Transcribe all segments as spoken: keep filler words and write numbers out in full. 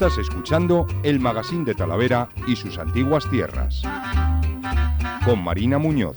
Estás escuchando el Magazín de Talavera y sus antiguas tierras, con Marina Muñoz.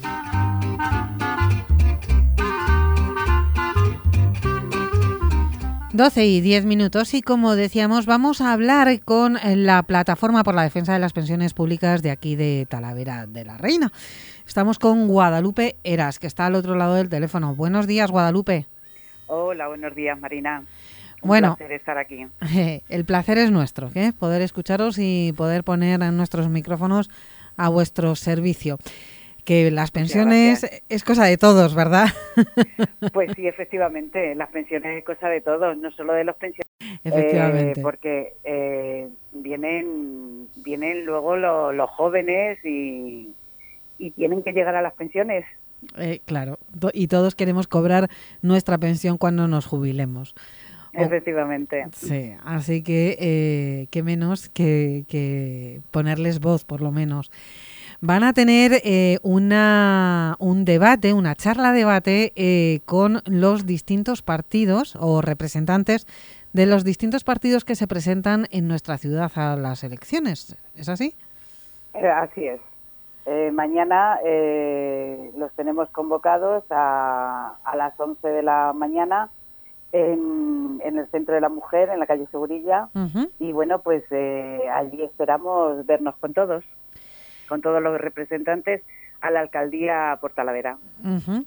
doce y diez minutos y, como decíamos, vamos a hablar con la Plataforma por la Defensa de las Pensiones Públicas de aquí de Talavera de la Reina. Estamos con Guadalupe Eras, que está al otro lado del teléfono. Buenos días, Guadalupe. Hola, buenos días, Marina. Un bueno, placer estar aquí. Eh, el placer es nuestro, ¿eh? Poder escucharos y poder poner en nuestros micrófonos a vuestro servicio. Que las pensiones es cosa de todos, ¿verdad? Pues sí, efectivamente, las pensiones es cosa de todos, no solo de los pensionados. Efectivamente. Eh, porque eh, vienen vienen luego lo, los jóvenes y, y tienen que llegar a las pensiones. Eh, claro, y todos queremos cobrar nuestra pensión cuando nos jubilemos. Oh, efectivamente. Sí, así que eh, qué menos que, que ponerles voz, por lo menos. Van a tener eh, una, un debate, una charla debate eh, con los distintos partidos o representantes de los distintos partidos que se presentan en nuestra ciudad a las elecciones. ¿Es así? Eh, así es. Eh, mañana eh, los tenemos convocados a, a las once de la mañana en, en el Centro de la Mujer, en la calle Segurilla. Uh-huh. Y bueno, pues eh, allí esperamos vernos con todos. con todos los representantes a la alcaldía por Talavera. Uh-huh.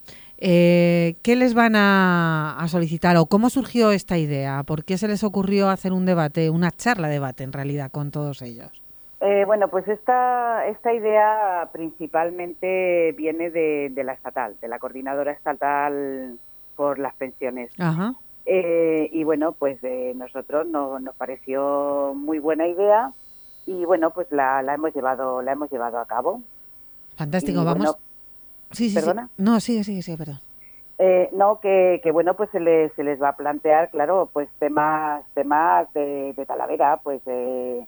Eh, ¿Qué les van a, a solicitar o cómo surgió esta idea? ¿Por qué se les ocurrió hacer un debate, una charla debate en realidad con todos ellos? Eh, bueno, pues esta esta idea principalmente viene de, de la estatal, de la Coordinadora Estatal por las Pensiones. Uh-huh. Eh, y bueno, pues eh, nosotros no, nos pareció muy buena idea. Y bueno, pues la, la hemos llevado la hemos llevado a cabo. Fantástico, y, vamos. Bueno, sí, sí, ¿Perdona? Sí. No, sigue, sigue, sigue, perdón. Eh, no, que, que bueno, pues se les, se les va a plantear, claro, pues temas temas de, de Talavera, pues eh,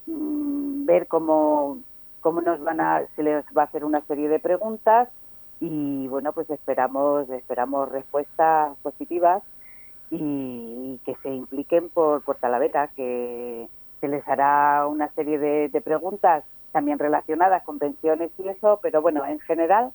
mmm, ver cómo, cómo nos van a, se les va a hacer una serie de preguntas y bueno, pues esperamos esperamos respuestas positivas y, y que se impliquen por, por Talavera, que se les hará una serie de, de preguntas también relacionadas con pensiones y eso, pero bueno, en general,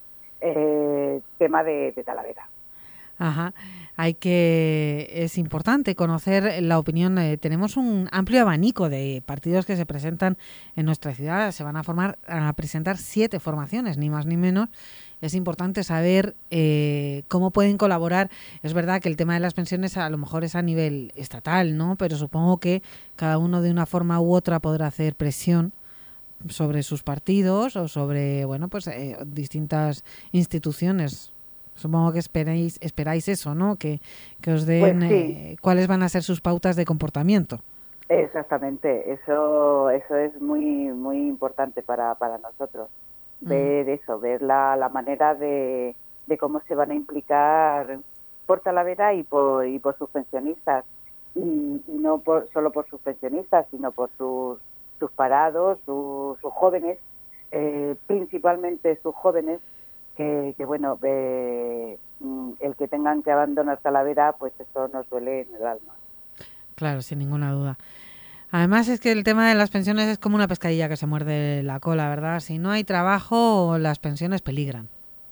eh, tema de, de Talavera. Ajá. Hay que es importante conocer la opinión. Eh, tenemos un amplio abanico de partidos que se presentan en nuestra ciudad. Se van a formar a presentar siete formaciones, ni más ni menos. Es importante saber eh, cómo pueden colaborar. Es verdad que el tema de las pensiones a lo mejor es a nivel estatal, ¿no? Pero supongo que cada uno de una forma u otra podrá hacer presión sobre sus partidos o sobre, bueno, pues eh, distintas instituciones. Supongo que esperáis esperáis eso, ¿no? Que, que os den pues sí. eh, cuáles van a ser sus pautas de comportamiento. Exactamente, eso eso es muy muy importante para, para nosotros. Ver mm. eso, ver la, la manera de, de cómo se van a implicar por Talavera y por y por sus pensionistas. Y, y no por, solo por sus pensionistas, sino por sus, sus parados, sus, sus jóvenes, eh, principalmente sus jóvenes, que, que bueno, eh, el que tengan que abandonar Talavera, pues eso nos duele en el alma. Claro, sin ninguna duda. Además es que el tema de las pensiones es como una pescadilla que se muerde la cola, ¿verdad? Si no hay trabajo, las pensiones peligran.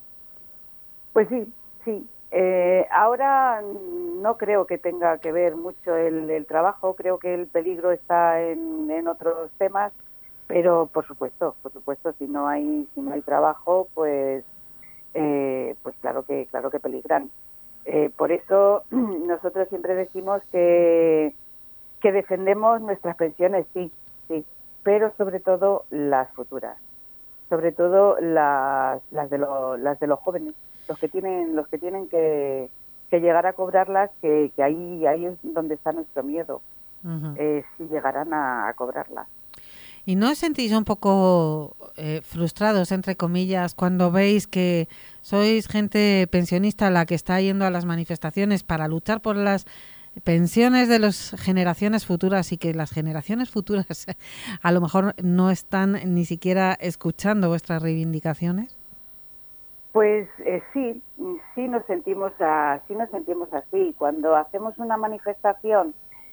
Pues sí, sí. Eh, ahora no creo que tenga que ver mucho el, el trabajo, creo que el peligro está en, en otros temas, pero por supuesto, por supuesto, si no hay si no hay trabajo, pues Eh, pues claro que claro que peligran. Eh, por eso nosotros siempre decimos que que defendemos nuestras pensiones, sí, sí, pero sobre todo las futuras, sobre todo las las de los las de los jóvenes, los que tienen los que tienen que, que llegar a cobrarlas, que, que ahí ahí es donde está nuestro miedo, uh-huh. eh, si llegarán a, a cobrarlas. ¿Y no os sentís un poco eh, frustrados, entre comillas, cuando veis que sois gente pensionista la que está yendo a las manifestaciones para luchar por las pensiones de las generaciones futuras y que las generaciones futuras a lo mejor no están ni siquiera escuchando vuestras reivindicaciones? Pues eh, sí, sí nos sentimos así, nos sentimos así. Cuando hacemos una manifestación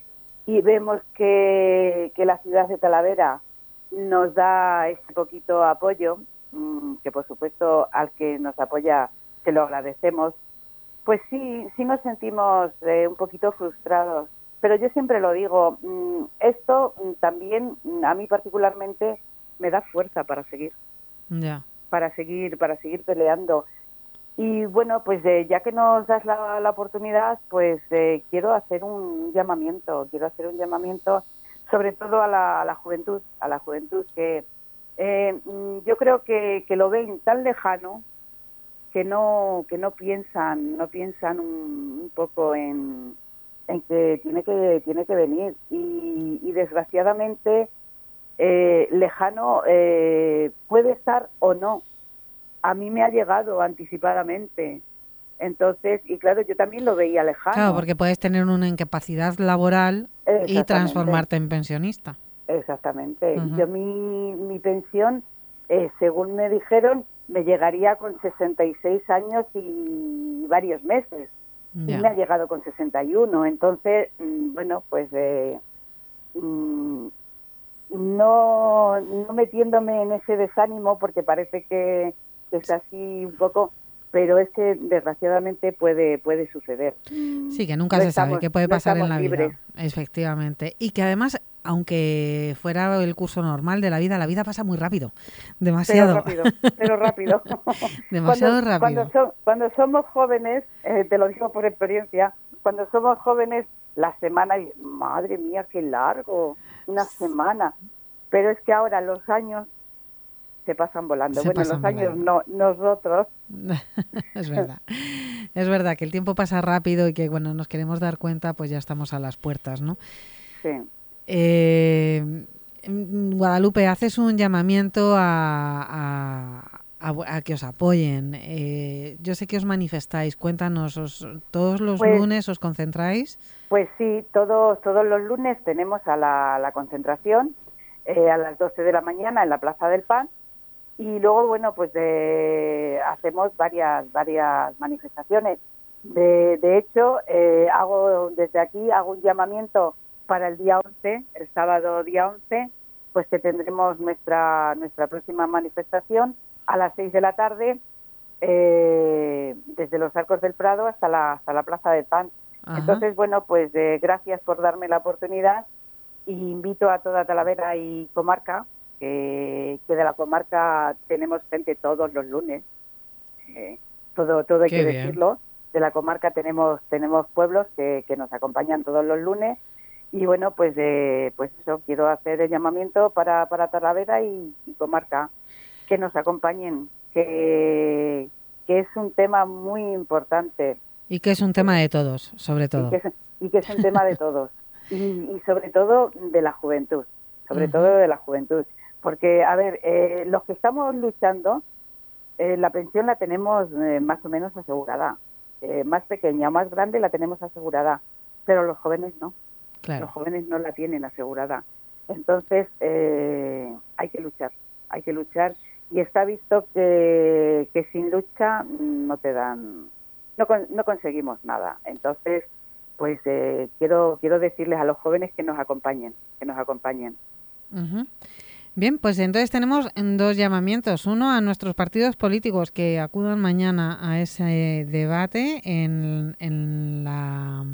y vemos que, que la ciudad de Talavera nos da este poquito apoyo, mmm, que por supuesto al que nos apoya se lo agradecemos, pues sí, sí nos sentimos eh, un poquito frustrados. Pero yo siempre lo digo, mmm, esto mmm, también mmm, a mí particularmente me da fuerza para seguir, ya. para seguir, para seguir peleando. Y bueno, pues eh, ya que nos das la, la oportunidad, pues eh, quiero hacer un llamamiento, quiero hacer un llamamiento sobre todo a la, a la juventud, a la juventud que eh, yo creo que, que lo ven tan lejano que no que no piensan, no piensan un, un poco en, en que tiene que tiene que venir y, y desgraciadamente eh, lejano eh, puede estar o no. A mí me ha llegado anticipadamente. Entonces, y claro, yo también lo veía lejano. Claro, porque puedes tener una incapacidad laboral y transformarte en pensionista. Exactamente. Uh-huh. Yo mi, mi pensión, eh, según me dijeron, me llegaría con sesenta y seis años y varios meses. Yeah. Y me ha llegado con sesenta y uno. Entonces, mmm, bueno, pues eh, mmm, no, no metiéndome en ese desánimo, porque parece que es así un poco, pero es que desgraciadamente puede puede suceder. Sí, que nunca no se estamos, sabe qué puede no pasar en la libres. vida. Efectivamente. Y que además, aunque fuera el curso normal de la vida, la vida pasa muy rápido. Demasiado. Pero rápido, pero rápido. Demasiado cuando, rápido. Cuando, so, cuando somos jóvenes, eh, te lo digo por experiencia, cuando somos jóvenes, la semana, madre mía, qué largo, una semana. Pero es que ahora los años se pasan volando. Se bueno, pasan los años volando. no, nosotros. Es verdad. Es verdad que el tiempo pasa rápido y que cuando nos queremos dar cuenta, pues ya estamos a las puertas, ¿no? Sí. Eh, Guadalupe, haces un llamamiento a, a, a, a que os apoyen. Eh, yo sé que os manifestáis. Cuéntanos, os, ¿todos los pues, lunes os concentráis? Pues sí, todos, todos los lunes tenemos a la, la concentración eh, a las doce de la mañana en la Plaza del Pan. Y luego, bueno, pues de, hacemos varias varias manifestaciones. De, de hecho, eh, hago desde aquí hago un llamamiento para el día once, el sábado día once, pues que tendremos nuestra nuestra próxima manifestación a las seis de la tarde, eh, desde los Arcos del Prado hasta la hasta la Plaza del Pan. Ajá. Entonces, bueno, pues eh, gracias por darme la oportunidad y invito a toda Talavera y comarca, que, que de la comarca tenemos gente todos los lunes, eh, todo todo hay Qué que bien. decirlo. De la comarca tenemos tenemos pueblos que, que nos acompañan todos los lunes y bueno, pues eh, pues eso, quiero hacer el llamamiento para, para Talavera y, y comarca, que nos acompañen, que, que es un tema muy importante. Y que es un tema de todos, sobre todo. Y que es, y que es un tema de todos. Y, y sobre todo de la juventud, sobre uh-huh. todo de la juventud. Porque, a ver, eh, los que estamos luchando, eh, la pensión la tenemos eh, más o menos asegurada. Eh, más pequeña o más grande la tenemos asegurada, pero los jóvenes no. Claro. Los jóvenes no la tienen asegurada. Entonces, eh, hay que luchar, hay que luchar. Y está visto que, que sin lucha no te dan, no, no conseguimos nada. Entonces, pues eh, quiero quiero decirles a los jóvenes que nos acompañen, que nos acompañen. Uh-huh. Bien, pues entonces tenemos dos llamamientos. Uno a nuestros partidos políticos que acudan mañana a ese debate en, en la...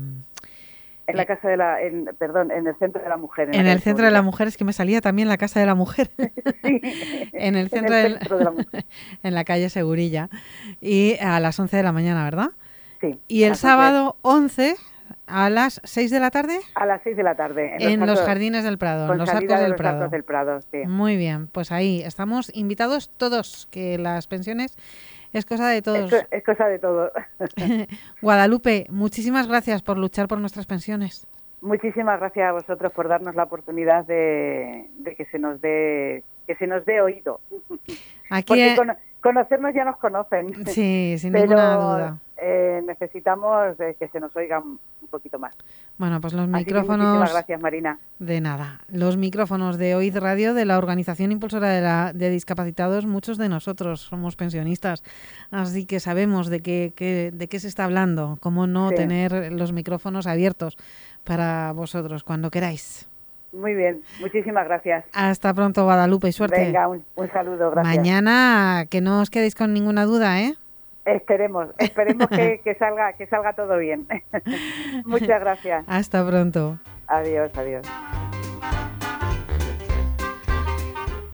En la casa de la, en, perdón, en el Centro de la Mujer. En, en el Centro de la Mujer, es que me salía también la Casa de la Mujer. Sí, en el Centro, en el del, centro de la Mujer. En la calle Segurilla. Y a las once de la mañana, ¿verdad? Sí. Y el sábado once a las seis de la tarde. A las seis de la tarde. En, en los, arcos, los Jardines del Prado, en los Arcos de del los Prado. Arcos del Prado, sí. Muy bien, pues ahí estamos invitados todos, que las pensiones es cosa de todos. Es, es cosa de todos. Guadalupe, muchísimas gracias por luchar por nuestras pensiones. Muchísimas gracias a vosotros por darnos la oportunidad de, de que se nos dé que se nos dé oído. Aquí Porque eh... con, conocernos ya nos conocen. Sí, sin pero, ninguna duda. eh, necesitamos eh, que se nos oiga un, un poquito más. Bueno, pues los Así micrófonos... que muchísimas gracias, Marina. De nada. Los micrófonos de Oíd Radio, de la Organización Impulsora de, la, de Discapacitados, muchos de nosotros somos pensionistas, así que sabemos de qué, qué, de qué se está hablando, cómo no sí. tener los micrófonos abiertos para vosotros, cuando queráis. Muy bien, muchísimas gracias. Hasta pronto, Guadalupe, y suerte. Venga, un, un saludo, gracias. Mañana, que no os quedéis con ninguna duda, ¿eh? Esperemos, esperemos que, que salga, que salga todo bien. Muchas gracias. Hasta pronto. Adiós, adiós.